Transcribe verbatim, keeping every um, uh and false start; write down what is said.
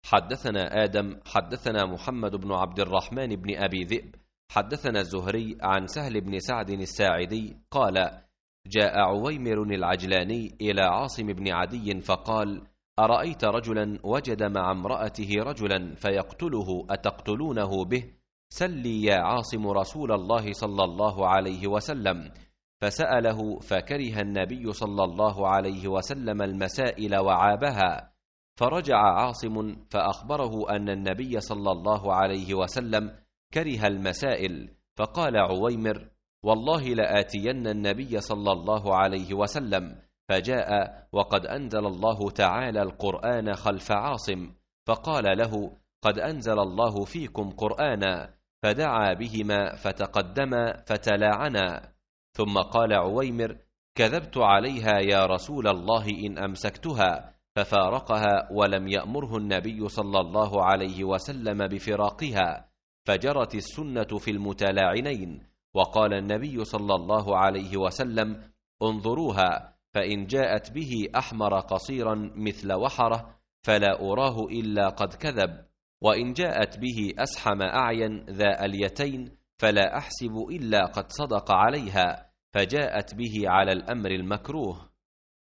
حدثنا آدم حدثنا محمد بن عبد الرحمن بن أبي ذئب حدثنا الزهري عن سهل بن سعد الساعدي قال: جاء عويمر العجلاني إلى عاصم بن عدي فقال: أرأيت رجلا وجد مع امرأته رجلا فيقتله أتقتلونه به؟ سلي يا عاصم رسول الله صلى الله عليه وسلم. فسأله فكره النبي صلى الله عليه وسلم المسائل وعابها، فرجع عاصم فأخبره أن النبي صلى الله عليه وسلم كره المسائل، فقال عويمر: والله لآتين النبي صلى الله عليه وسلم، فجاء وقد أنزل الله تعالى القرآن خلف عاصم، فقال له: قد أنزل الله فيكم قرآنا، فدعا بهما فتقدما فتلاعنا. ثم قال عويمر: كذبت عليها يا رسول الله إن أمسكتها، ففارقها ولم يأمره النبي صلى الله عليه وسلم بفراقها، فجرت السنة في المتلاعنين. وقال النبي صلى الله عليه وسلم: انظروها، فإن جاءت به أحمر قصيرا مثل وحره فلا أراه إلا قد كذب، وإن جاءت به أسحم أعين ذا اليتين فلا أحسب إلا قد صدق عليها، فجاءت به على الأمر المكروه.